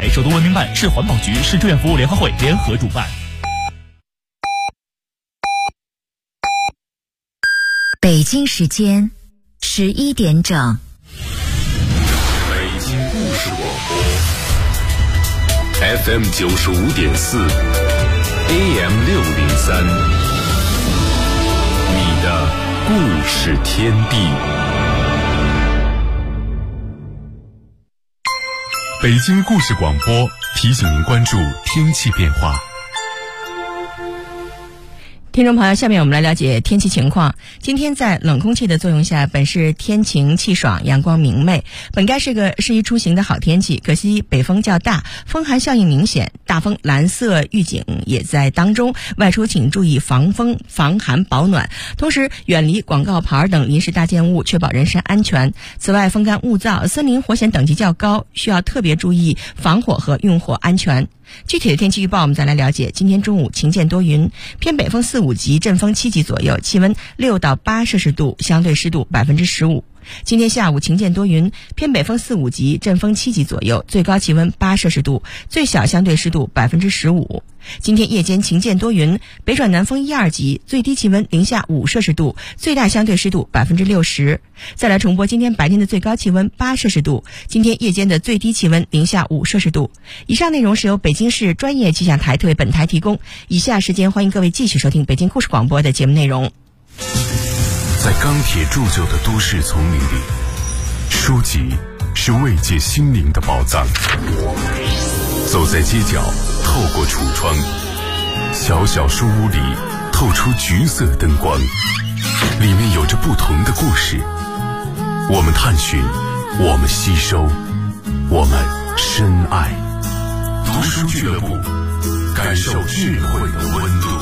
台、首都文明办、市环保局、市志愿服务联合会联合主办。 北京时间11点整。 北京故事广播 FM 95.4 AM 603，你的故事天地。北京故事广播提醒您关注天气变化。 听众朋友，下面我们来了解天气情况。今天在冷空气的作用下，本市天晴气爽，阳光明媚，本该是个适宜出行的好天气。可惜北风较大，风寒效应明显，大风蓝色预警也在当中，外出请注意防风、防寒、保暖，同时远离广告牌等临时搭建物，确保人身安全。此外，风干物燥、森林火险等级较高，需要特别注意防火和用火安全。具体的天气预报我们再来了解。今天中午晴间多云，偏北风4、5级，阵风7级左右，气温6到8摄氏度，相对湿度15%。今天下午晴间多云，偏北风4、5级，阵风7级左右，最高气温8摄氏度，最小相对湿度15%。今天夜间晴间多云，北转南风1、2级，最低气温零下5摄氏度，最大相对湿度60%。再来重播今天白天的最高气温8摄氏度，今天夜间的最低气温零下5摄氏度。以上内容是由北京市专业气象台特为本台提供。以下时间欢迎各位继续收听北京故事广播的节目内容。 在钢铁铸就的都市丛林里，书籍是慰藉心灵的宝藏。走在街角，透过橱窗，小小书屋里透出橘色灯光，里面有着不同的故事。我们探寻，我们吸收，我们深爱。读书俱乐部，感受智慧的温度。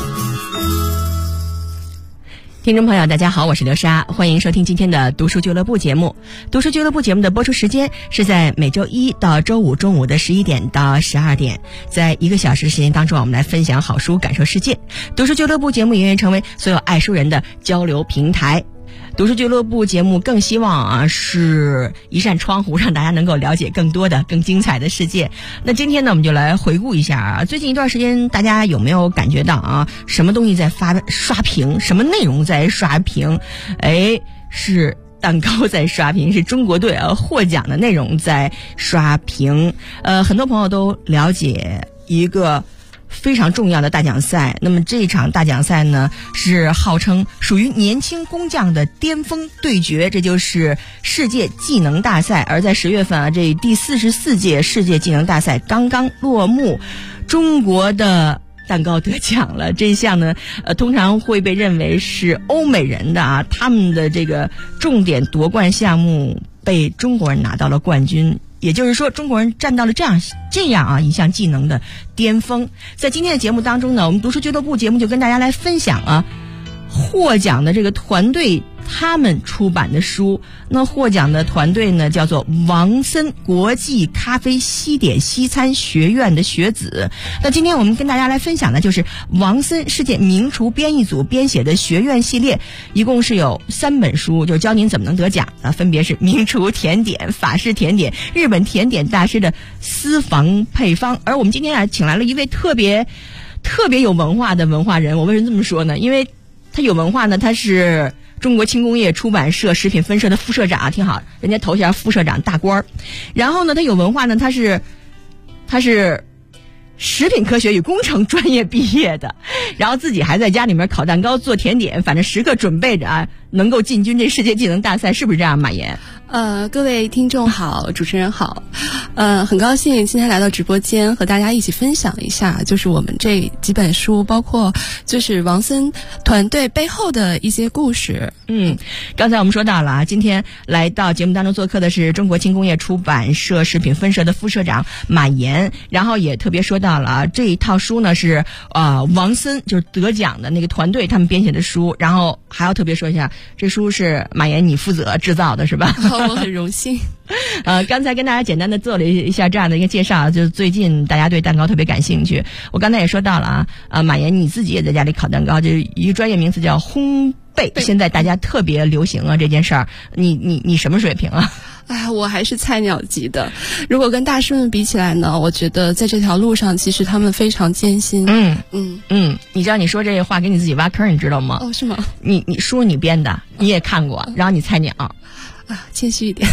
听众朋友大家好，我是刘莎，欢迎收听今天的读书俱乐部节目。读书俱乐部节目的播出时间是在每周一到周五中午的11点到12点，在1个小时时间当中，我们来分享好书，感受世界。读书俱乐部节目也愿成为所有爱书人的交流平台。读书俱乐部节目更希望是一扇窗户，让大家能够了解更多的更精彩的世界。那今天呢，我们就来回顾一下最近一段时间大家有没有感觉到什么东西在刷屏，什么内容在刷屏？是蛋糕在刷屏，是中国队获奖的内容在刷屏。很多朋友都了解一个非常重要的大奖赛，那么这场大奖赛呢，是号称属于年轻工匠的巅峰对决，这就是世界技能大赛。而在10月份这第44届世界技能大赛刚刚落幕，中国的蛋糕得奖了。这一项呢，通常会被认为是欧美人的他们的这个重点夺冠项目被中国人拿到了冠军。也就是说，中国人站到了这样一项技能的巅峰。在今天的节目当中呢，我们读书俱乐部节目就跟大家来分享获奖的这个团队他们出版的书。那获奖的团队呢，叫做王森国际咖啡西点西餐学院的学子。那今天我们跟大家来分享的就是王森世界名厨编译组编写的学院系列，一共是有3本书，就教您怎么能得奖的，分别是名厨甜点、法式甜点、日本甜点大师的私房配方。而我们今天请来了一位特别有文化的文化人。我为什么这么说呢？因为他有文化呢，他是中国轻工业出版社食品分社的副社长，挺好，人家头衔副社长大官。然后呢，他有文化呢，他是食品科学与工程专业毕业的，然后自己还在家里面烤蛋糕做甜点，反正时刻准备着能够进军这世界技能大赛，是不是这样，马岩？ 各位听众好，主持人好，很高兴今天来到直播间和大家一起分享一下，就是我们这几本书，包括就是王森团队背后的一些故事。 刚才我们说到了今天来到节目当中做客的是中国轻工业出版社食品分社的副社长马岩，然后也特别说到了这一套书呢是王森就是得奖的那个团队他们编写的书，然后还要特别说一下，这书是马岩你负责制造的是吧？ 我很荣幸。 刚才跟大家简单的做了一下这样的一个介绍，就是最近大家对蛋糕特别感兴趣。我刚才也说到了马岩你自己也在家里烤蛋糕，就是一个专业名词叫烘焙，现在大家特别流行这件事儿。你什么水平啊？ 我还是菜鸟级的。如果跟大师们比起来呢，我觉得在这条路上，其实他们非常艰辛。 你知道你说这话给你自己挖坑，你知道吗？ 哦，是吗？ 你书你编的，你也看过，然后你菜鸟谦虚一点。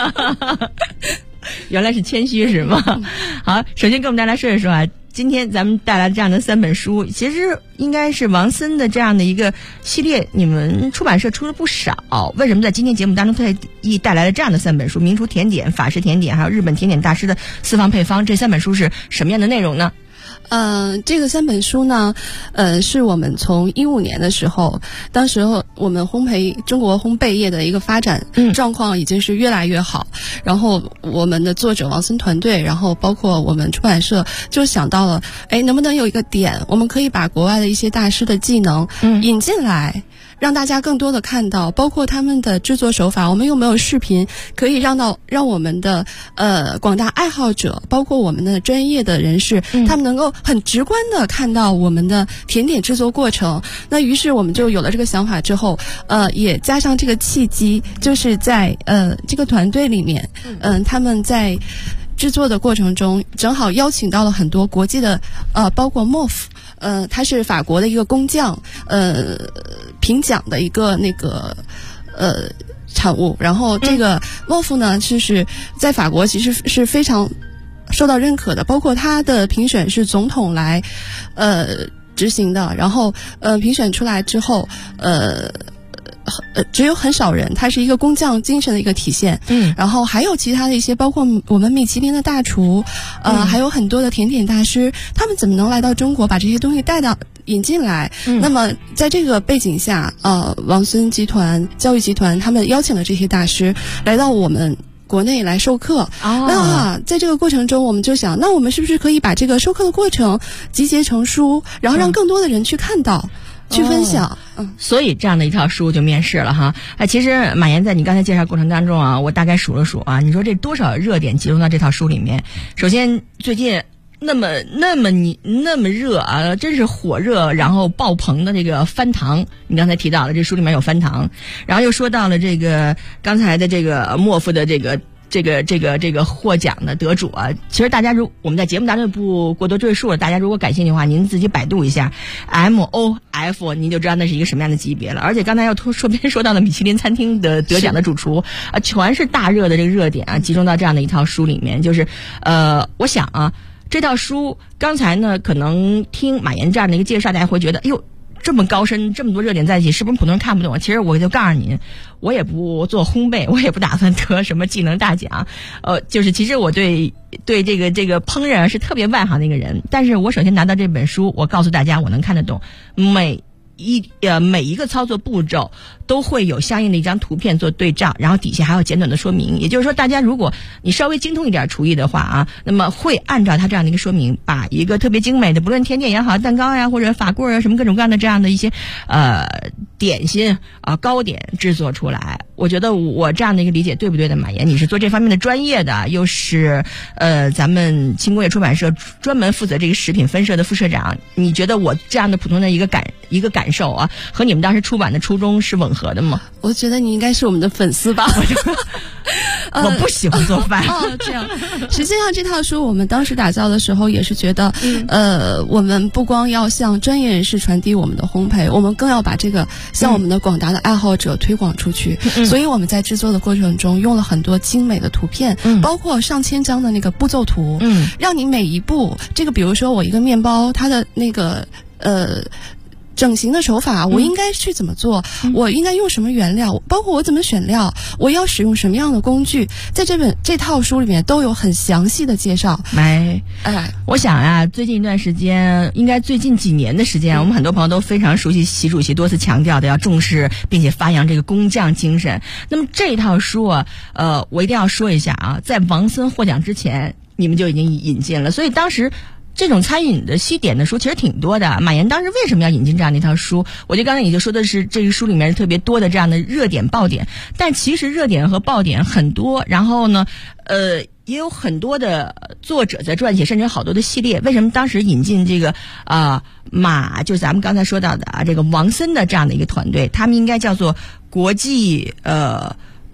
原来是谦虚是吗？好，首先跟我们大家说一说啊，今天咱们带来的这样的3本书，其实应该是王森的这样的一个系列，你们出版社出了不少。为什么在今天节目当中特意带来了这样的3本书？名厨甜点、法式甜点，还有日本甜点大师的私房配方，这3本书是什么样的内容呢？ 这个3本书呢，是我们从15年的时候，当时候我们中国烘焙业的一个发展状况已经是越来越好，然后我们的作者王森团队，然后包括我们出版社就想到了，能不能有一个点，我们可以把国外的一些大师的技能引进来，让大家更多的看到，包括他们的制作手法，我们有没有视频可以让我们的广大爱好者，包括我们的专业的人士，他们能够很直观的看到我们的甜点制作过程。那于是我们就有了这个想法之后，也加上这个契机，就是在这个团队里面，他们在制作的过程中，正好邀请到了很多国际的包括莫夫。他是法国的一个工匠，评奖的一个产物。然后这个莫夫呢，就是在法国其实是非常受到认可的，包括他的评选是总统来执行的。然后评选出来之后，只有很少人，它是一个工匠精神的一个体现。然后还有其他的一些，包括我们米其林的大厨，还有很多的甜点大师，他们怎么能来到中国把这些东西引进来？那么在这个背景下，王森集团、教育集团他们邀请了这些大师来到我们国内来授课。那在这个过程中，我们就想，那我们是不是可以把这个授课的过程集结成书，然后让更多的人去看到。去分享。 所以这样的一套书就面世了哈。其实马岩在你刚才介绍过程当中啊，我大概数了数啊，你说这多少热点集中到这套书里面。首先最近那么热啊，真是火热，然后爆棚的这个翻糖，你刚才提到了这书里面有翻糖，然后又说到了这个刚才的这个莫夫的这个获奖的得主啊，其实大家我们在节目当中不过多赘述了，大家如果感兴趣的话，您自己百度一下 MOF， 您就知道那是一个什么样的级别了。而且刚才又说到了米其林餐厅的得奖的主厨啊，全是大热的这个热点啊，集中到这样的一套书里面。就是我想啊，这套书刚才呢，可能听马岩这样的一个介绍，大家会觉得，哎呦，这么高深，这么多热点在一起，是不是普通人看不懂？其实我就告诉您，我也不做烘焙，我也不打算得什么技能大奖。就是其实我对这个烹饪是特别外行的一个人，但是我首先拿到这本书，我告诉大家，我能看得懂每一个操作步骤都会有相应的一张图片做对照，然后底下还有简短的说明。也就是说，大家如果你稍微精通一点厨艺的话啊，那么会按照它这样的一个说明，把一个特别精美的，不论甜点也好，蛋糕呀或者法棍啊，什么各种各样的这样的一些点心啊糕点制作出来。我觉得我这样的一个理解对不对的，马岩？你是做这方面的专业的，又是咱们轻工业出版社专门负责这个食品分社的副社长，你觉得我这样的普通的一个感受啊，和你们当时出版的初衷是吻合的吗？ 我觉得你应该是我们的粉丝吧。 我不喜欢做饭。 这样。实际上这套书我们当时打造的时候也是觉得，我们不光要向专业人士传递我们的烘焙，我们更要把这个向我们的广大的爱好者推广出去。所以我们在制作的过程中用了很多精美的图片，包括上千张的那个步骤图，让你每一步，这个比如说我一个面包，它的那个整形的手法，我应该去怎么做，我应该用什么原料，包括我怎么选料，我要使用什么样的工具，在这套书里面都有很详细的介绍。 我想啊，最近一段时间，应该最近几年的时间，我们很多朋友都非常熟悉习主席多次强调的要重视并且发扬这个工匠精神。那么这套书啊，我一定要说一下啊，在王森获奖之前，你们就已经引进了，所以当时这种参与的西点的书其实挺多的。马岩当时为什么要引进这样的一套书？我觉得刚才你就说的是这个书里面特别多的这样的热点爆点，但其实热点和爆点很多，然后呢也有很多的作者在撰写，甚至有好多的系列。为什么当时引进这个就是咱们刚才说到的这个王森的这样的一个团队，他们应该叫做国际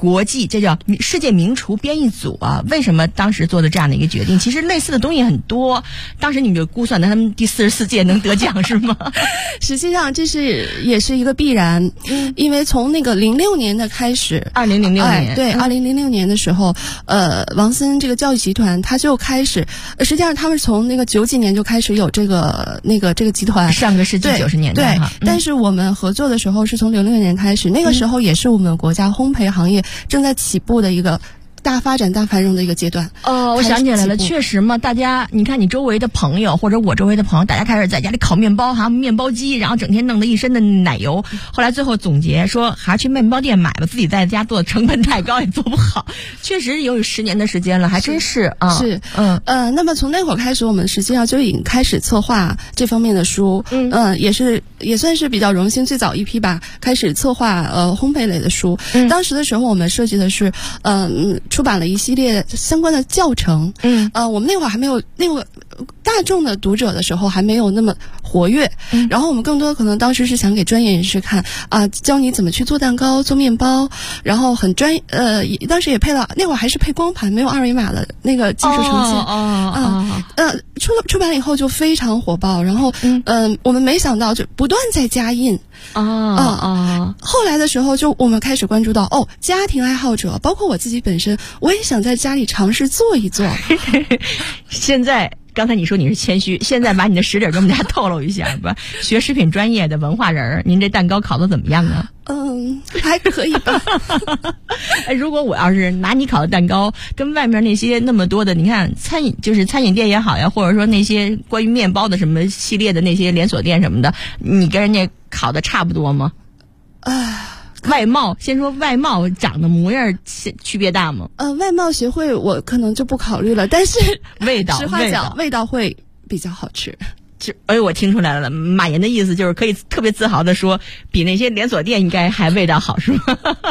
国际，这叫世界名厨编译组啊，为什么当时做的这样的一个决定？其实类似的东西很多，当时你们就估算的他们第44届能得奖是吗？ 实际上这也是一个必然，因为从那个06年的开始 ，2006年， 对，2006年的时候，王森这个教育集团他就开始，实际上他们从那个90几年就开始有这个集团， 上个世纪90年代对，但是我们合作的时候是从06年开始，那个时候也是我们国家烘焙行业正在起步的一个大发展、大繁荣的一个阶段。 我想起来了，确实嘛，大家你看你周围的朋友或者我周围的朋友，大家开始在家里烤面包，还有面包机，然后整天弄得一身的奶油。后来最后总结说，还是去面包店买吧，自己在家做的成本太高，也做不好。确实有10年的时间了，还真是啊。 是，那么从那会儿开始，我们实际上就已经开始策划这方面的书，也算是比较荣幸，最早一批吧，开始策划烘焙类的书。当时的时候，我们设计的是出版了一系列相关的教程。我们那会儿还没有那个大众的读者的时候还没有那么活跃，然后我们更多可能当时是想给专业人士看啊，教你怎么去做蛋糕、做面包，然后很当时也配了，那会儿还是配光盘，没有2维码的那个技术呈现。出版了以后就非常火爆，然后我们没想到就不断在加印。后来的时候就我们开始关注到家庭爱好者，包括我自己本身，我也想在家里尝试做一做。 现在刚才你说你是谦虚，现在把你的实底跟我们家透露一下吧。学食品专业的文化人，您这蛋糕烤得怎么样啊？ 还可以吧。 如果我要是拿你烤的蛋糕跟外面那些那么多的，你看餐饮店也好呀，或者说那些关于面包的什么系列的那些连锁店什么的，你跟人家烤的差不多吗？外貌，先说外貌长得模样区别大吗？ 外貌协会我可能就不考虑了，但是味道， 实话讲，味道会比较好吃。 我听出来了，马岩的意思就是可以特别自豪的说，比那些连锁店应该还味道好，是吗？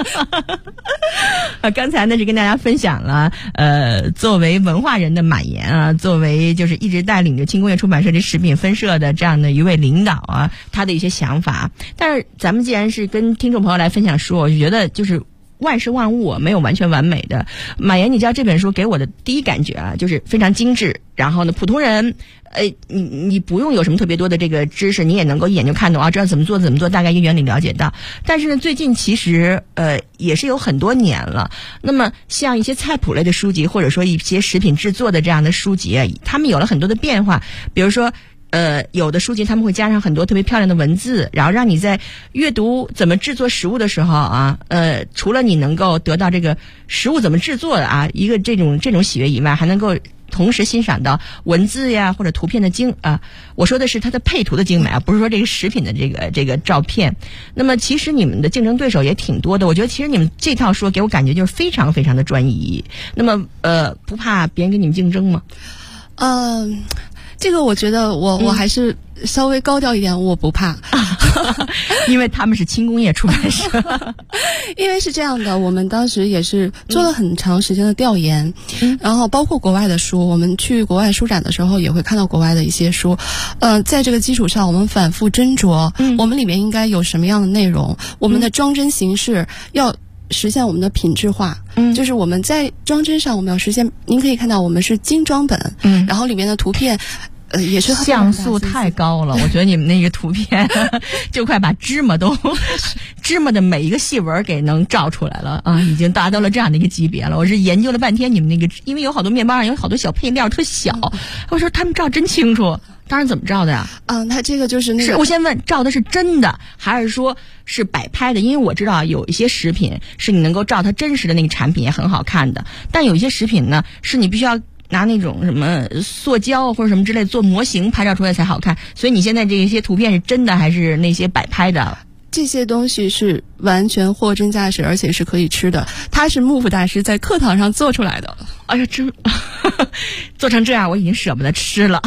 刚才呢是跟大家分享了，作为文化人的马岩啊，作为就是一直带领着轻工业出版社这食品分社的这样的一位领导啊，他的一些想法。但是咱们既然是跟听众朋友来分享书，我就觉得就是万事万物没有完全完美的。马岩，你知道这本书给我的第一感觉啊，就是非常精致。然后呢，普通人，你不用有什么特别多的这个知识，你也能够一眼就看懂啊，知道怎么做，大概一个原理了解到。但是呢，最近其实也是有很多年了。那么像一些菜谱类的书籍，或者说一些食品制作的这样的书籍，他们有了很多的变化，比如说。有的书籍他们会加上很多特别漂亮的文字，然后让你在阅读怎么制作食物的时候啊，除了你能够得到这个食物怎么制作的啊一个这种喜悦以外，还能够同时欣赏到文字呀或者图片的我说的是它的配图的精美啊，不是说这个食品的这个照片。那么其实你们的竞争对手也挺多的，我觉得其实你们这套书给我感觉就是非常非常的专一。那么不怕别人跟你们竞争吗？ 这个我觉得我还是稍微高调一点，我不怕。 因为他们是轻工业出版社。 因为是这样的，我们当时也是做了很长时间的调研，然后包括国外的书，我们去国外书展的时候也会看到国外的一些书，在这个基础上我们反复斟酌，我们里面应该有什么样的内容，我们的装帧形式要实现我们的品质化，就是我们在装帧上我们要实现，您可以看到我们是精装本，然后里面的图片也是像素太高了，我觉得你们那个图片就快把芝麻的每一个细纹给能照出来了啊，已经达到了这样的一个级别了。我是研究了半天你们那个，因为有好多面包上有好多小配料特小，我说他们照真清楚。当然怎么照的呀？ 它这个就是那个。 我先问，照的是真的，还是说是摆拍的？因为我知道有一些食品是你能够照它真实的那个产品也很好看的，但有一些食品呢，是你必须要拿那种什么塑胶或者什么之类做模型拍照出来才好看。所以你现在这些图片是真的还是那些摆拍的？ 这些东西是完全货真价实，而且是可以吃的。它是幕府大师在课堂上做出来的。 哎呀，做成这样我已经舍不得吃了。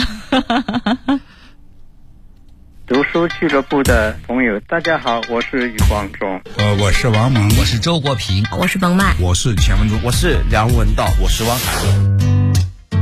读书俱乐部的朋友大家好，我是余光中。 我是王蒙， 我是周国平， 我是冯曼， 我是钱文忠， 我是梁文道，我是汪海。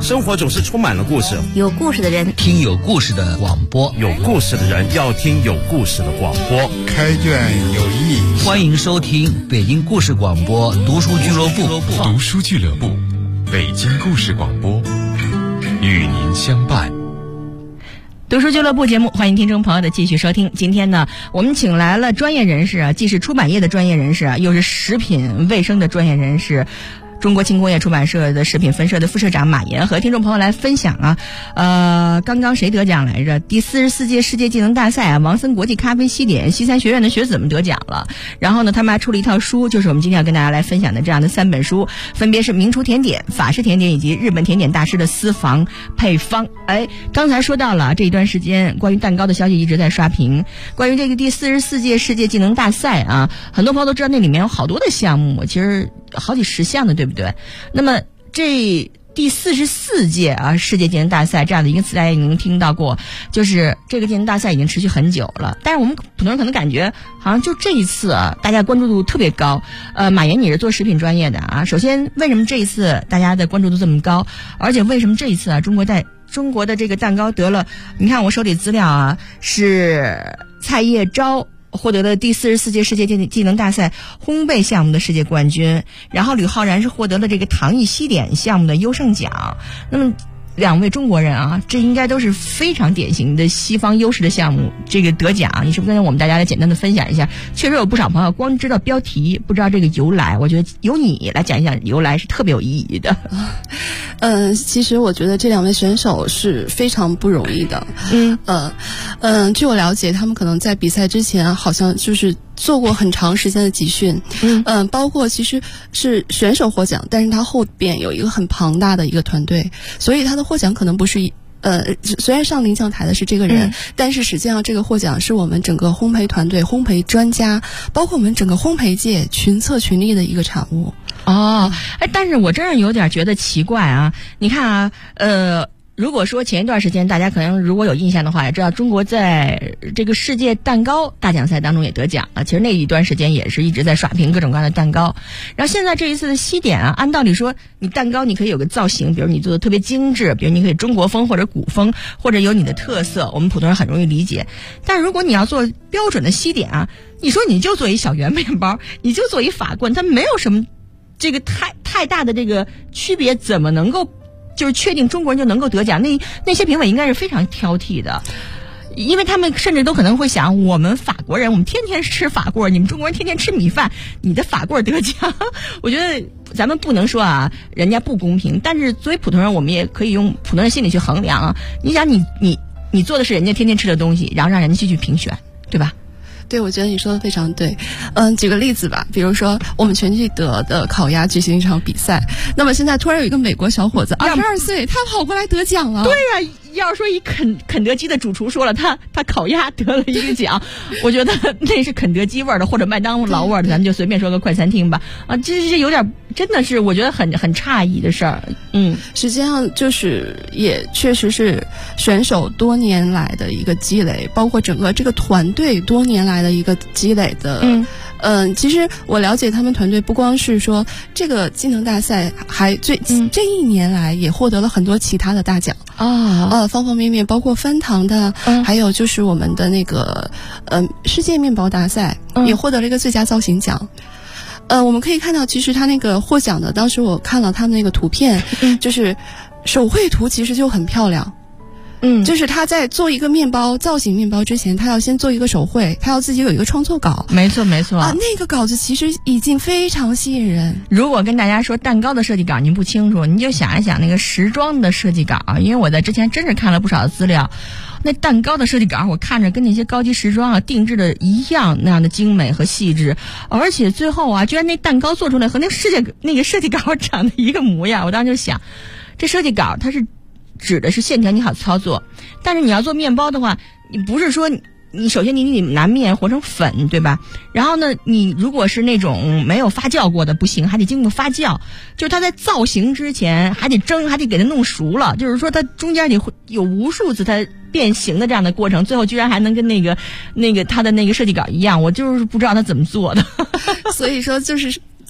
生活总是充满了故事， 有故事的人听有故事的广播， 有故事的人要听有故事的广播。 开卷有益， 欢迎收听北京故事广播读书俱乐部。 读书俱乐部，北京故事广播，与您相伴。 读书俱乐部节目，欢迎听众朋友的继续收听。今天呢，我们请来了专业人士啊，既是出版业的专业人士啊，又是食品卫生的专业人士。中国轻工业出版社的食品分社的副社长马岩和听众朋友来分享啊，刚刚谁得奖来着？第44届世界技能大赛啊，王森国际咖啡西点西餐学院的学子们得奖了。然后呢，他们还出了一套书，就是我们今天要跟大家来分享的这样的3本书，分别是名厨甜点、法式甜点以及日本甜点大师的私房配方。刚才说到了这一段时间关于蛋糕的消息一直在刷屏，关于这个第44届世界技能大赛啊，很多朋友都知道那里面有好多的项目，其实好几十项的，对不对？那么这第44届啊世界技能大赛这样的一个词大家已经听到过，就是这个技能大赛已经持续很久了，但是我们普通人可能感觉好像就这一次啊大家关注度特别高。马岩你是做食品专业的啊，首先为什么这一次大家的关注度这么高，而且为什么这一次啊中国的这个蛋糕得了，你看我手里资料啊，是蔡叶昭获得了第44届世界技能大赛烘焙项目的世界冠军，然后吕浩然是获得了这个糖艺西点项目的优胜奖。那么2位中国人啊，这应该都是非常典型的西方优势的项目，这个得奖，你是不是跟我们大家来简单的分享一下？确实有不少朋友光知道标题，不知道这个由来，我觉得由你来讲一讲由来是特别有意义的。 其实我觉得这2位选手是非常不容易的。据我了解，他们可能在比赛之前好像就是做过很长时间的集训，包括其实是选手获奖，但是他后边有一个很庞大的一个团队，所以他的获奖可能不是虽然上领奖台的是这个人，但是实际上这个获奖是我们整个烘焙团队、烘焙专家，包括我们整个烘焙界群策群力的一个产物。 但是我真是有点觉得奇怪啊！你看啊，如果说前一段时间大家可能如果有印象的话，也知道中国在这个世界蛋糕大奖赛当中也得奖了。其实那一段时间也是一直在刷屏各种各样的蛋糕。然后现在这一次的西点啊，按道理说你蛋糕你可以有个造型，比如你做的特别精致，比如你可以中国风或者古风，或者有你的特色，我们普通人很容易理解。但如果你要做标准的西点啊，你说你就做一小圆面包，你就做一法棍，它没有什么这个太大的这个区别，怎么能够就是确定中国人就能够得奖？那些评委应该是非常挑剔的，因为他们甚至都可能会想，我们法国人我们天天吃法棍，你们中国人天天吃米饭，你的法棍得奖，我觉得咱们不能说啊人家不公平，但是作为普通人我们也可以用普通人心理去衡量啊。你想你做的是人家天天吃的东西，然后让人家去评选，对吧？ 对，我觉得你说的非常对。举个例子吧，比如说我们全聚德的烤鸭举行一场比赛，那么现在突然有一个美国小伙子，22岁，他跑过来得奖了。 对呀，要是说一肯德基的主厨说了他烤鸭得了一个奖，我觉得那是肯德基味儿的或者麦当劳味儿的，咱们就随便说个快餐厅吧。这有点真的是我觉得很诧异的事儿。 实际上就是也确实是选手多年来的一个积累，包括整个这个团队多年来的一个积累的。其实我了解他们团队不光是说这个技能大赛，还这1年来也获得了很多其他的大奖方方面面，包括翻糖的，还有就是我们的那个世界面包大赛也获得了一个最佳造型奖。我们可以看到，其实他那个获奖的，当时我看了他们那个图片，就是手绘图其实就很漂亮。就是他在做一个面包造型面包之前，他要先做一个手绘，他要自己有一个创作稿。没错那个稿子其实已经非常吸引人。 如果跟大家说蛋糕的设计稿您不清楚，你就想一想那个时装的设计稿，因为我在之前真是看了不少的资料，那蛋糕的设计稿我看着跟那些高级时装定制的一样，那样的精美和细致，而且最后居然那蛋糕做出来和那个设计稿长得一个模样。我当时就想，这设计稿它是指的是线条你好操作，但是你要做面包的话，你不是说你首先你拿面和成粉，对吧？然后呢，你如果是那种没有发酵过的不行，还得经过发酵，就是它在造型之前还得蒸，还得给它弄熟了，就是说它中间得有无数次它变形的这样的过程，最后居然还能跟那个它的那个设计稿一样，我就是不知道它怎么做的。 所以说就是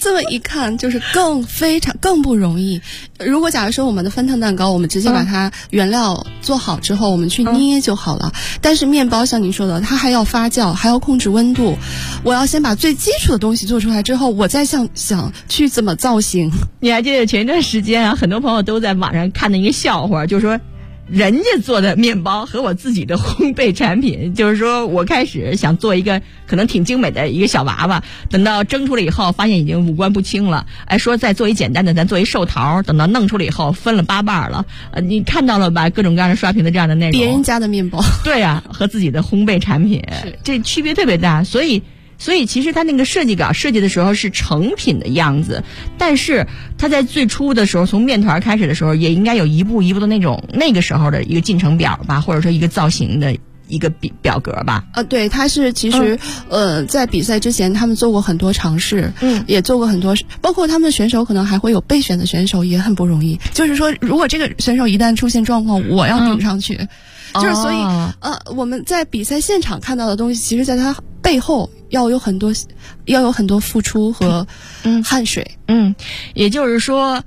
这么一看就是更不容易。如果假如说我们的翻腾蛋糕，我们直接把它原料做好之后，我们去捏就好了。但是面包像您说的，它还要发酵，还要控制温度。我要先把最基础的东西做出来之后，我再想去怎么造型。 你还记得前一段时间啊，很多朋友都在网上看的一个笑话，就是说人家做的面包和我自己的烘焙产品，就是说我开始想做一个可能挺精美的一个小娃娃，等到蒸出来以后发现已经五官不清了，说再做一简单的，咱做一寿桃，等到弄出来以后分了8瓣了。你看到了吧，各种各样的刷屏的这样的内容， 别人家的面包， 对啊，和自己的烘焙产品这区别特别大。所以其实它那个设计稿设计的时候是成品的样子，但是它在最初的时候，从面团开始的时候，也应该有一步一步的那个时候的一个进程表吧，或者说一个造型的一个表格吧。 对，它是其实在比赛之前他们做过很多尝试，也做过很多，包括他们的选手可能还会有备选的选手，也很不容易。就是说，如果这个选手一旦出现状况，我要顶上去。就是所以我们在比赛现场看到的东西，其实在它背后要有很多付出和汗水。 也就是说，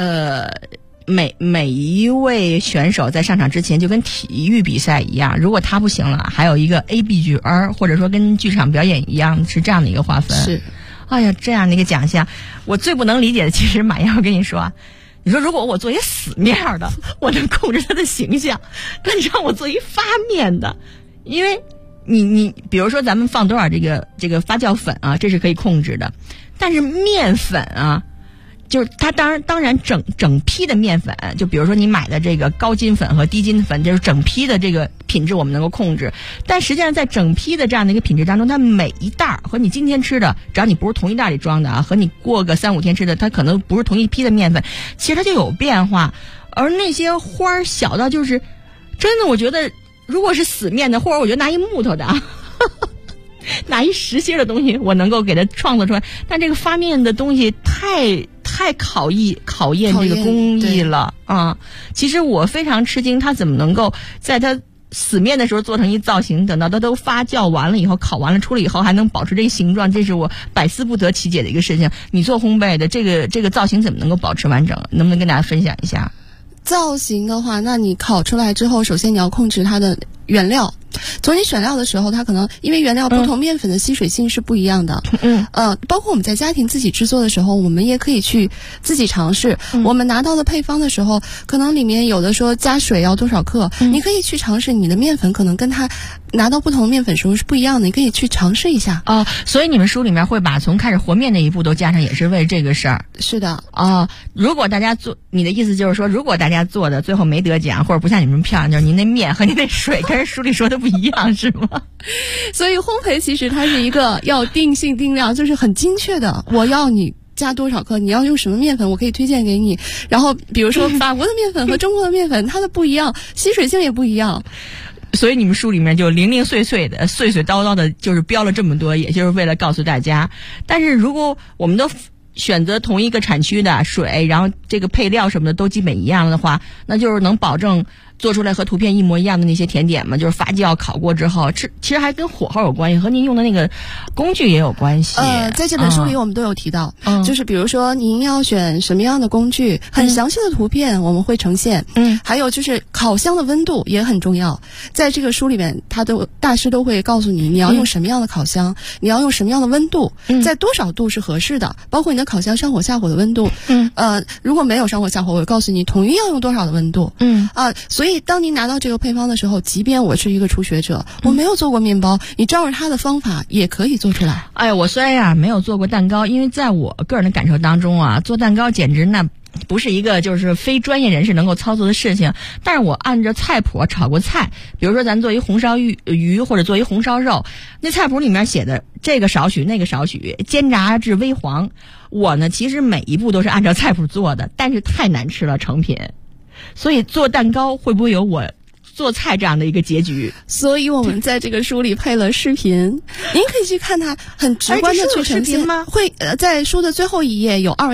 每一位选手在上场之前就跟体育比赛一样，如果他不行了，还有一个 A、B 句，或者说跟剧场表演一样，是这样的一个划分。 是， 哎呀，这样的一个奖项，我最不能理解的，其实马燕，我跟你说啊。你说如果我做一死面的，我能控制他的形象，那你让我做一发面的，因为你比如说咱们放多少这个发酵粉啊，这是可以控制的，但是面粉啊，就是它当然整批的面粉，就比如说你买的这个高筋粉和低筋粉，就是整批的这个品质我们能够控制，但实际上在整批的这样的一个品质当中，它每一袋和你今天吃的，只要你不是同一袋里装的啊，和你过个3-5天吃的，它可能不是同一批的面粉，其实它就有变化。而那些花小到就是真的，我觉得如果是死面的，或者我觉得拿一木头的啊拿一实心的东西我能够给它创作出来，但这个发面的东西太考验这个工艺了啊！其实我非常吃惊，他怎么能够在他死面的时候做成一造型，等到它都发酵完了以后，烤完了出来以后还能保持这个形状，这是我百思不得其解的一个事情。你做烘焙的这个造型怎么能够保持完整？能不能跟大家分享一下？ 造型的话，那你烤出来之后，首先你要控制它的原料。从你选料的时候，它可能因为原料不同，面粉的吸水性是不一样的。包括我们在家庭自己制作的时候，我们也可以去自己尝试。我们拿到的配方的时候，可能里面有的说加水要多少克，你可以去尝试。你的面粉可能跟它拿到不同的面粉时候是不一样的，你可以去尝试一下。 所以你们书里面会把从开始和面那一步都加上，也是为这个事儿。 是的。 如果大家做，你的意思就是说，如果大家做的最后没得奖，或者不像你们漂亮，就是您那面和您那水跟书里说的不一样，是吗？ 所以烘焙其实它是一个要定性定量，就是很精确的，我要你加多少克，你要用什么面粉，我可以推荐给你。然后比如说法国的面粉和中国的面粉，它的不一样，吸水性也不一样。 所以你们书里面就零零碎碎的、碎碎叨叨的，就是标了这么多，也就是为了告诉大家。但是如果我们都选择同一个产区的水，然后这个配料什么的都基本一样的话，那就是能保证做出来和图片一模一样的那些甜点嘛，就是发酵烤过之后吃，其实还跟火候有关系，和您用的那个工具也有关系。 在这本书里我们都有提到，就是比如说您要选什么样的工具，很详细的图片我们会呈现。还有就是烤箱的温度也很重要，在这个书里面大师都会告诉你要用什么样的烤箱，你要用什么样的温度，在多少度是合适的，包括你的烤箱上火下火的温度。如果没有上火下火，我会告诉你统一要用多少的温度。所以当您拿到这个配方的时候，即便我是一个初学者，我没有做过面包，你照着他的方法也可以做出来。 哎呀，我虽然没有做过蛋糕，因为在我个人的感受当中啊，做蛋糕简直那不是一个就是非专业人士能够操作的事情。但是我按照菜谱炒过菜，比如说咱做一红烧鱼或者做一红烧肉，那菜谱里面写的这个少许那个少许，煎炸至微黄，我呢其实每一步都是按照菜谱做的，但是太难吃了成品。所以做蛋糕会不会有我做菜这样的一个结局？ 所以我们在这个书里配了视频，您可以去看它，很直观的去呈现。 吗？ 会在书的最后一页有2维码。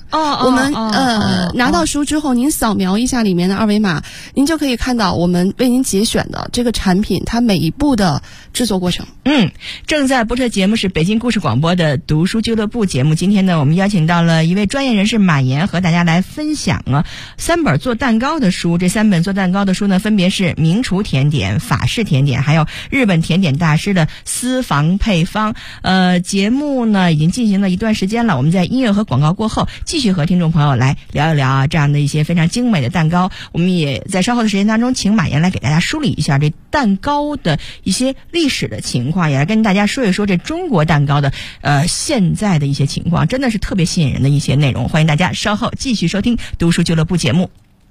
我们拿到书之后，您扫描一下里面的二维码，您就可以看到我们为您节选的这个产品它每一步的制作过程。 正在播出的节目是北京故事广播的读书俱乐部节目。今天呢，我们邀请到了一位专业人士马岩，和大家来分享3本做蛋糕的书。这3本做蛋糕的书呢，分别是名厨甜点、法式甜点，还有日本甜点大师的私房配方。节目呢已经进行了一段时间了，我们在音乐和广告过后，继续和听众朋友来聊一聊这样的一些非常精美的蛋糕。我们也在稍后的时间当中，请马岩来给大家梳理一下这蛋糕的一些历史的情况，也来跟大家说一说这中国蛋糕的现在的一些情况，真的是特别吸引人的一些内容。欢迎大家稍后继续收听读书俱乐部节目。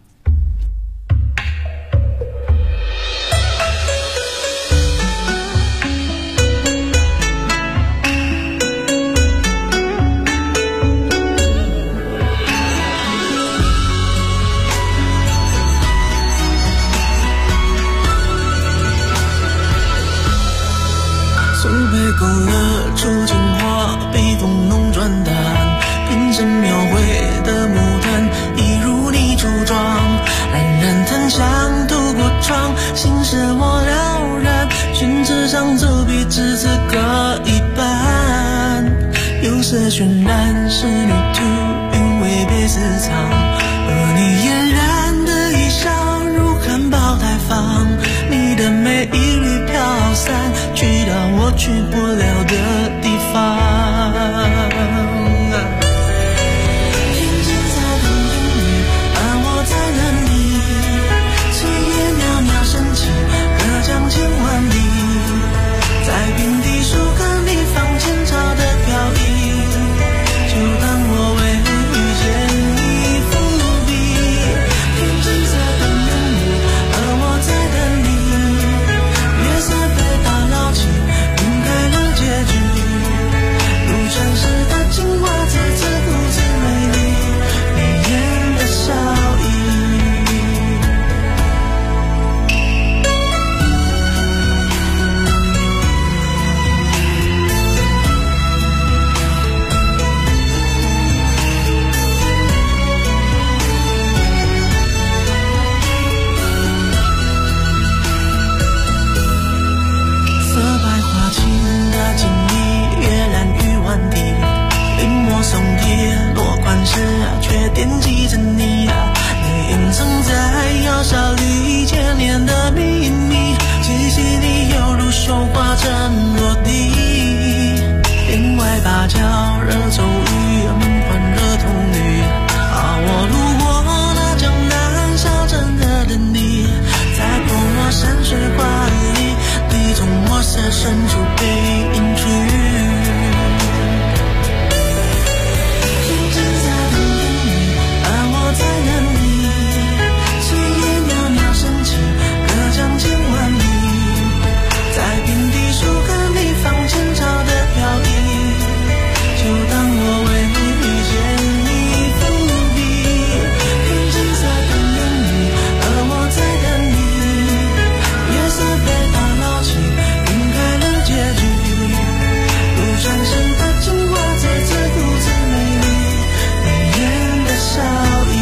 勾勒出情话，被风弄转淡，变成描绘的牡丹，一如你初妆，冉冉檀香透过窗，心事我了然，宣纸上走笔至此各一半，有色渲染是旅途，韵味被私藏，而你嫣然的一笑如含苞待放，你的美一缕飘散，去到我去不了的地方。天际在等你，而我在等你，炊烟袅袅升起，隔江千万里，在平地树根里放前朝的飘逸，就当我为遇见你伏笔。天际在等你，而我在等你，月色被打捞起，晕开了结局，如传世的青花瓷，自顾自美丽，眉眼的笑意。色白花青的锦衣，月染玉碗底，临摹松贴落款时却惦记着你，你隐藏在窑烧里千年的秘密，气息里犹如绣花针落地，帘外芭蕉惹骤雨，欢热童女，我路过那江南小镇的等你，在泼墨山水画里，你从墨色深处被隐去。天际在等你，而我在等你，炊烟袅袅升起，隔江千万里，在平地树根里放前朝的飘逸，就当我为遇见你伏笔。天际在等你，而我在等你，月色被打捞起，晕开了结局，如传世的青花瓷，自顾自美丽，眉眼的笑意。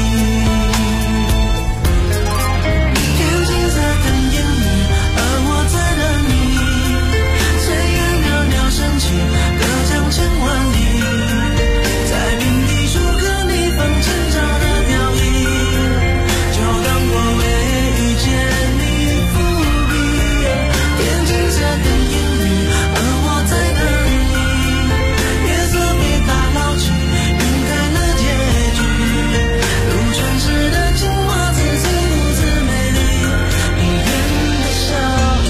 天际在等你，而我在等你，炊烟袅袅升起，隔江千万里，在平地树根里放前朝的飘逸，就当我为遇见你伏笔。天际在等你，而我在等你，月色被打捞起，晕开了结局，如传世的青花瓷，自顾自美丽，眉眼的笑意。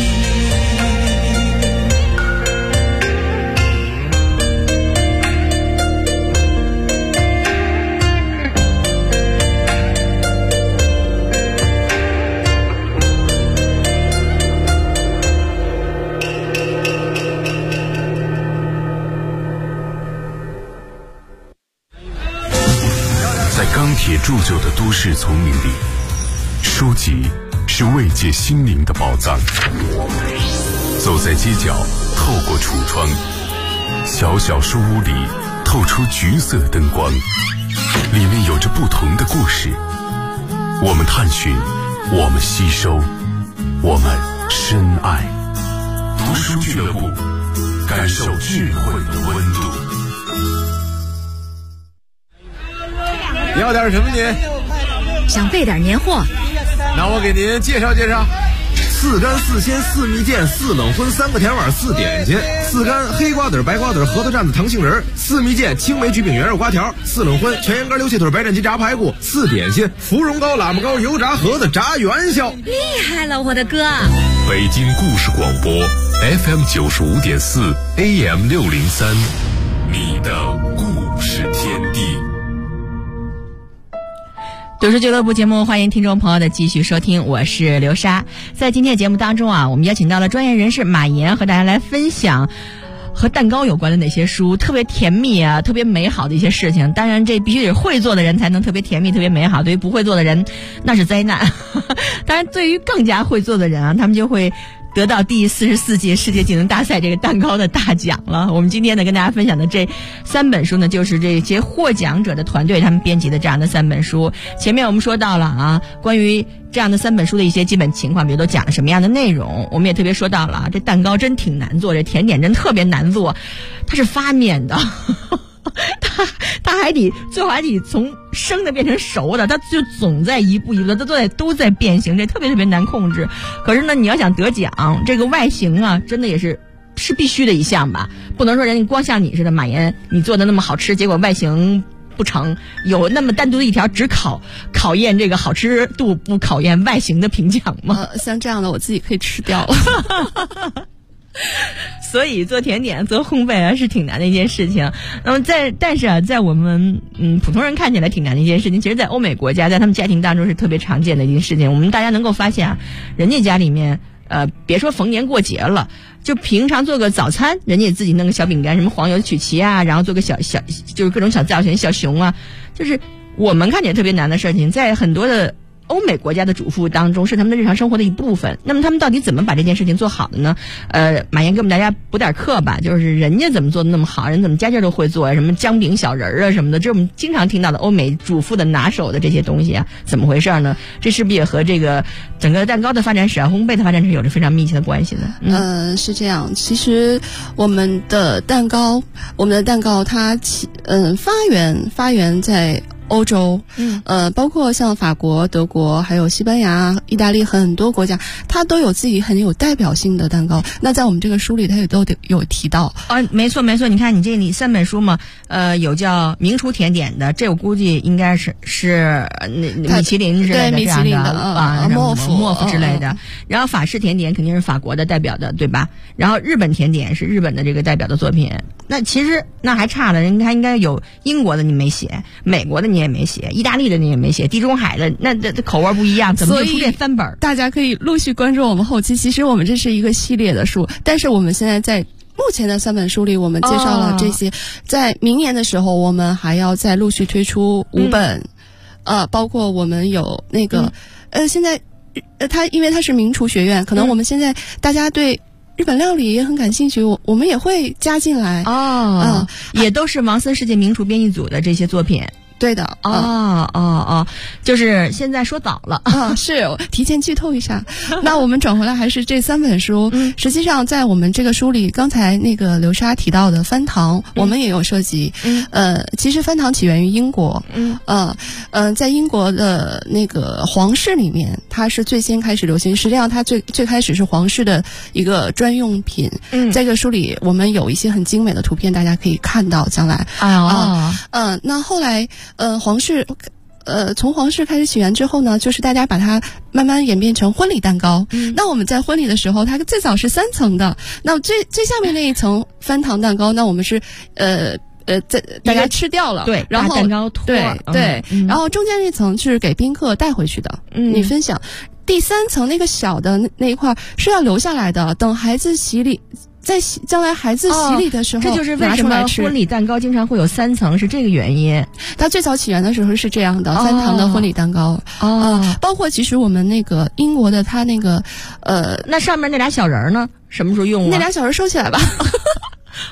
在钢铁铸就的都市丛林里，书籍是慰藉心灵的宝藏。走在街角，透过橱窗，小小书屋里透透出橘色灯光，里面有着不同的故事。我们探寻，我们吸收，我们深爱。读书俱乐部，感受智慧的温度。 你要点什么您？ 想备点年货， 那我给您介绍介绍。4干4鲜4蜜饯4冷荤3个甜碗4点心，4干黑瓜子白瓜子核桃蘸子糖杏仁，4蜜饯青梅焗饼圆肉瓜条，4冷荤全羊肝溜蟹腿白斩鸡炸排骨，4点心芙蓉糕喇嘛糕油炸盒子炸元宵。 厉害了，我的哥！ 北京故事广播 FM 95.4 AM 603，你的故事天地。 读书俱乐部节目，欢迎听众朋友的继续收听，我是刘莎。在今天的节目当中啊，我们邀请到了专业人士马岩，和大家来分享和蛋糕有关的哪些书，特别甜蜜啊，特别美好的一些事情。当然这必须得是会做的人才能特别甜蜜特别美好，对于不会做的人那是灾难。当然对于更加会做的人啊，他们就会得到第44届世界技能大赛这个蛋糕的大奖了。我们今天呢跟大家分享的这3本书呢，就是这些获奖者的团队他们编辑的这样的3本书。前面我们说到了啊，关于这样的3本书的一些基本情况，比如都讲了什么样的内容。我们也特别说到了，这蛋糕真挺难做，这甜点真特别难做，它是发面的。它最后还得从生的变成熟的，它就总在一步一步的都在变形，这特别特别难控制。可是呢，你要想得奖，这个外形啊，真的也是必须的一项吧，不能说人家光像你似的，马岩你做的那么好吃，结果外形不成，有那么单独的一条只考验这个好吃度，不考验外形的评奖吗？ 像这样的我自己可以吃掉了。 所以做甜点做烘焙啊是挺难的一件事情。那么但是啊，在我们普通人看起来挺难的一件事情，其实在欧美国家，在他们家庭当中是特别常见的一件事情。我们大家能够发现啊，人家家里面别说逢年过节了，就平常做个早餐，人家也自己弄个小饼干，什么黄油曲奇啊，然后做个小就是各种小造型小熊啊，就是我们看起来特别难的事情，在很多的欧美国家的主妇当中是他们的日常生活的一部分。那么他们到底怎么把这件事情做好的呢？马岩给我们大家补点课吧，就是人家怎么做的那么好，人怎么家家都会做，什么姜饼小人啊什么的，这我们经常听到的欧美主妇的拿手的这些东西啊，怎么回事呢？这是不是也和这个整个蛋糕的发展史啊、烘焙的发展史有着非常密切的关系呢？ 是这样。其实我们的蛋糕它发源在欧洲，包括像法国、德国，还有西班牙、意大利很多国家，它都有自己很有代表性的蛋糕。那在我们这个书里，它也都有提到。 没错。你看你这里3本书嘛，有叫名厨甜点的，这我估计应该是米其林之类的这样的莫夫之类的。然后法式甜点肯定是法国的代表的，对吧？然后日本甜点是日本的这个代表的作品。那其实那还差了，他应该有英国的你没写，美国的你也没写，意大利的你也没写，地中海的那口味不一样，怎么就出这3本？ 大家可以陆续关注我们后期。其实我们这是一个系列的书，但是我们现在在目前的3本书里，我们介绍了这些。在明年的时候，我们还要再陆续推出5本，包括我们有那个现在因为它是名厨学院，可能我们现在大家对日本料理也很感兴趣，我们也会加进来也都是王森世界名厨编译组的这些作品。 对的。 就是现在说早了是提前剧透一下。那我们转回来还是这3本书。实际上在我们这个书里，刚才那个刘莎提到的翻糖，我们也有涉及。其实翻糖起源于英国。在英国的那个皇室里面，它是最先开始流行。实际上它最开始是皇室的一个专用品。在这个书里我们有一些很精美的图片，大家可以看到将来。那后来从皇室开始起源之后呢，就是大家把它慢慢演变成婚礼蛋糕。那我们在婚礼的时候，它最早是3层的。那最下面那一层翻糖蛋糕，那我们是大家吃掉了， 对， 然后蛋糕托， 对，然后中间那层是给宾客带回去的，你分享。第3层那个小的那一块是要留下来的，等孩子洗礼。在将来孩子洗礼的时候， 这就是为什么婚礼蛋糕经常会有3层，是这个原因。 它最早起源的时候是这样的，3层的婚礼蛋糕。包括其实我们那个英国的，它那个那上面那俩小人呢，什么时候用啊？ 那俩小人收起来吧。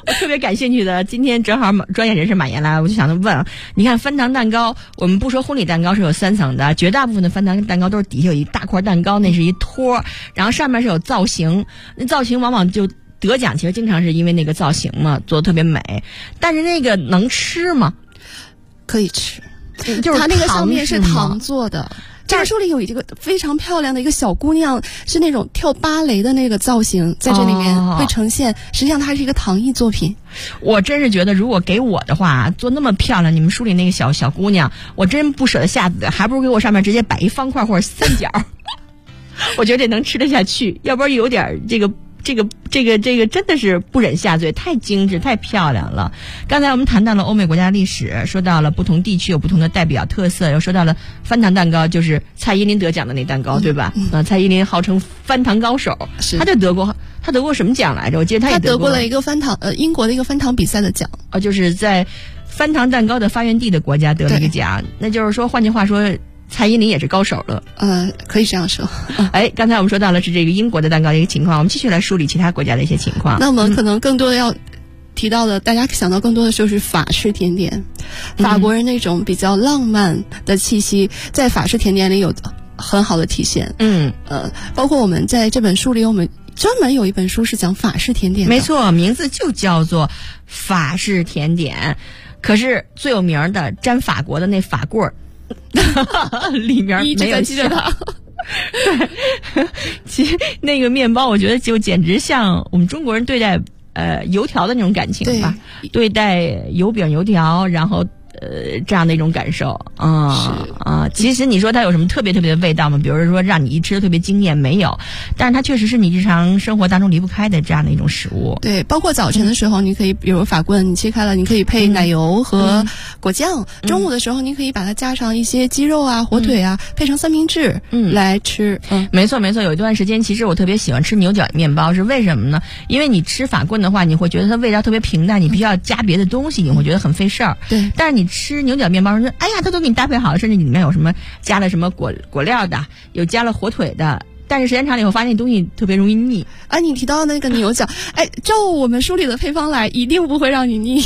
我特别感兴趣的，今天正好专业人士马岩来，我就想问，你看翻糖蛋糕，我们不说婚礼蛋糕是有3层的，绝大部分的翻糖蛋糕都是底下有一大块蛋糕，那是一托，然后上面是有造型，那造型往往就得奖，其实经常是因为那个造型嘛，做的特别美。但是那个能吃吗？ 可以吃， 就是它那个上面是糖做的。这个书里有一个非常漂亮的一个小姑娘，是那种跳芭蕾的那个造型，在这里面会呈现。实际上它是一个糖艺作品。 我真是觉得，如果给我的话，做那么漂亮，你们书里那个小姑娘，我真不舍得下子，还不如给我上面直接摆一方块或者三角。我觉得这能吃得下去，要不然有点这个真的是不忍下嘴，太精致太漂亮了。刚才我们谈到了欧美国家历史，说到了不同地区有不同的代表特色，又说到了翻糖蛋糕，就是蔡依林得奖的那蛋糕，对吧？蔡依林号称翻糖高手，她就得过什么奖来着？我记得她也得过了一个翻糖英国的一个翻糖比赛的奖， 就是在翻糖蛋糕的发源地的国家得了一个奖。那就是说，换句话说，蔡依林也是高手了， 可以这样说。 刚才我们说到了是这个英国的蛋糕的一个情况，我们继续来梳理其他国家的一些情况。 那我们可能更多的要提到的，大家想到更多的就是法式甜点，法国人那种比较浪漫的气息，在法式甜点里有很好的体现。包括我们在这本书里，我们专门有一本书是讲法式甜点的， 没错，名字就叫做法式甜点。可是最有名的沾法国的那法棍儿。里面没有记得它。 对，其实那个面包，我觉得就简直像我们中国人对待油条的那种感情吧，对待油饼油条，然后这样的一种感受其实你说它有什么特别的味道吗？比如说让你一吃特别惊艳，没有，但是它确实是你日常生活当中离不开的这样的一种食物。 对，包括早晨的时候，你可以比如法棍，你切开了，你可以配奶油和果酱。中午的时候，你可以把它加上一些鸡肉啊、火腿啊，配成三明治来吃。 没错。有一段时间，其实我特别喜欢吃牛角面包，是为什么呢？因为你吃法棍的话，你会觉得它味道特别平淡，你必须要加别的东西，你会觉得很费事儿。 对， 但是你吃牛角面包，哎呀，它都给你搭配好了，甚至里面有什么加了什么果料的，有加了火腿的，但是时间长了以后发现东西特别容易腻。 你提到那个牛角，照我们书里的配方来，一定不会让你腻。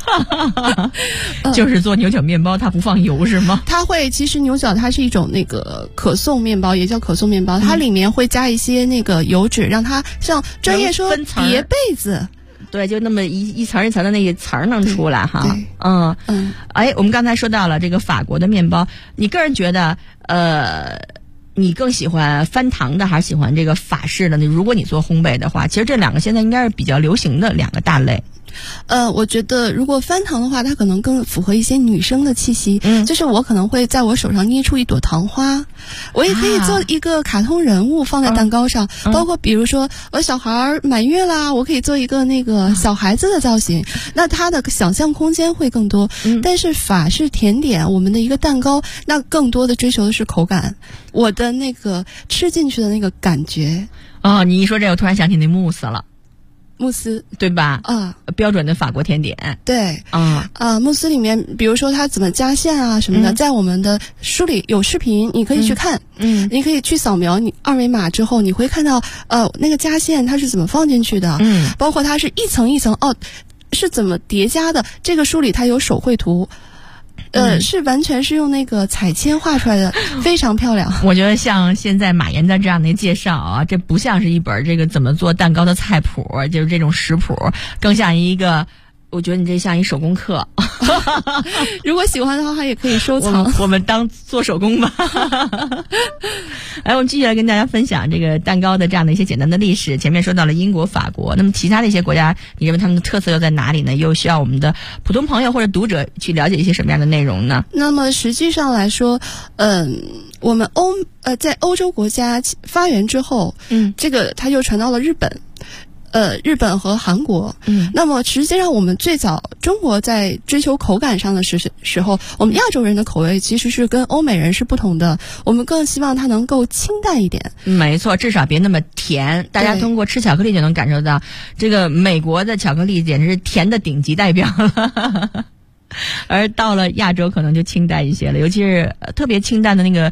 就是做牛角面包，它不放油是吗？ 它会，其实牛角它是一种那个可颂面包，也叫可颂面包，它里面会加一些那个油脂，让它像专业说叠被子。 对，就那么一层一层的那个层能出来哈。我们刚才说到了这个法国的面包，你个人觉得你更喜欢翻糖的还是喜欢这个法式的呢？如果你做烘焙的话，其实这两个现在应该是比较流行的两个大类。 我觉得如果翻糖的话，它可能更符合一些女生的气息。就是我可能会在我手上捏出一朵糖花，我也可以做一个卡通人物放在蛋糕上，包括比如说我小孩满月啦，我可以做一个那个小孩子的造型，那它的想象空间会更多。但是法式甜点，我们的一个蛋糕，那更多的追求的是口感，我的那个吃进去的那个感觉。 你一说这，我突然想起那慕斯了。 慕斯对吧？标准的法国甜点。 对，慕斯里面，比如说它怎么加馅啊什么的，在我们的书里有视频，你可以去看。你可以去扫描你二维码之后，你会看到那个加馅它是怎么放进去的，包括它是一层一层是怎么叠加的。这个书里它有手绘图。是完全是用那个彩铅画出来的，非常漂亮。 我觉得像现在马岩的这样的介绍啊，这不像是一本这个怎么做蛋糕的菜谱，就是这种食谱，更像一个，我觉得你这像一手工课。 如果喜欢的话，也可以收藏。 我们当做手工吧。我们继续来跟大家分享这个蛋糕的这样的一些简单的历史。前面说到了英国、法国，那么其他的一些国家，你认为他们的特色又在哪里呢？又需要我们的普通朋友或者读者去了解一些什么样的内容呢？ 那么实际上来说，我们在欧洲国家发源之后，这个它又传到了日本。日本和韩国，那么实际上我们最早中国在追求口感上的时候，我们亚洲人的口味其实是跟欧美人是不同的，我们更希望它能够清淡一点。 没错，至少别那么甜。大家通过吃巧克力就能感受到，这个美国的巧克力简直是甜的顶级代表了。而到了亚洲可能就清淡一些了，尤其是特别清淡的那个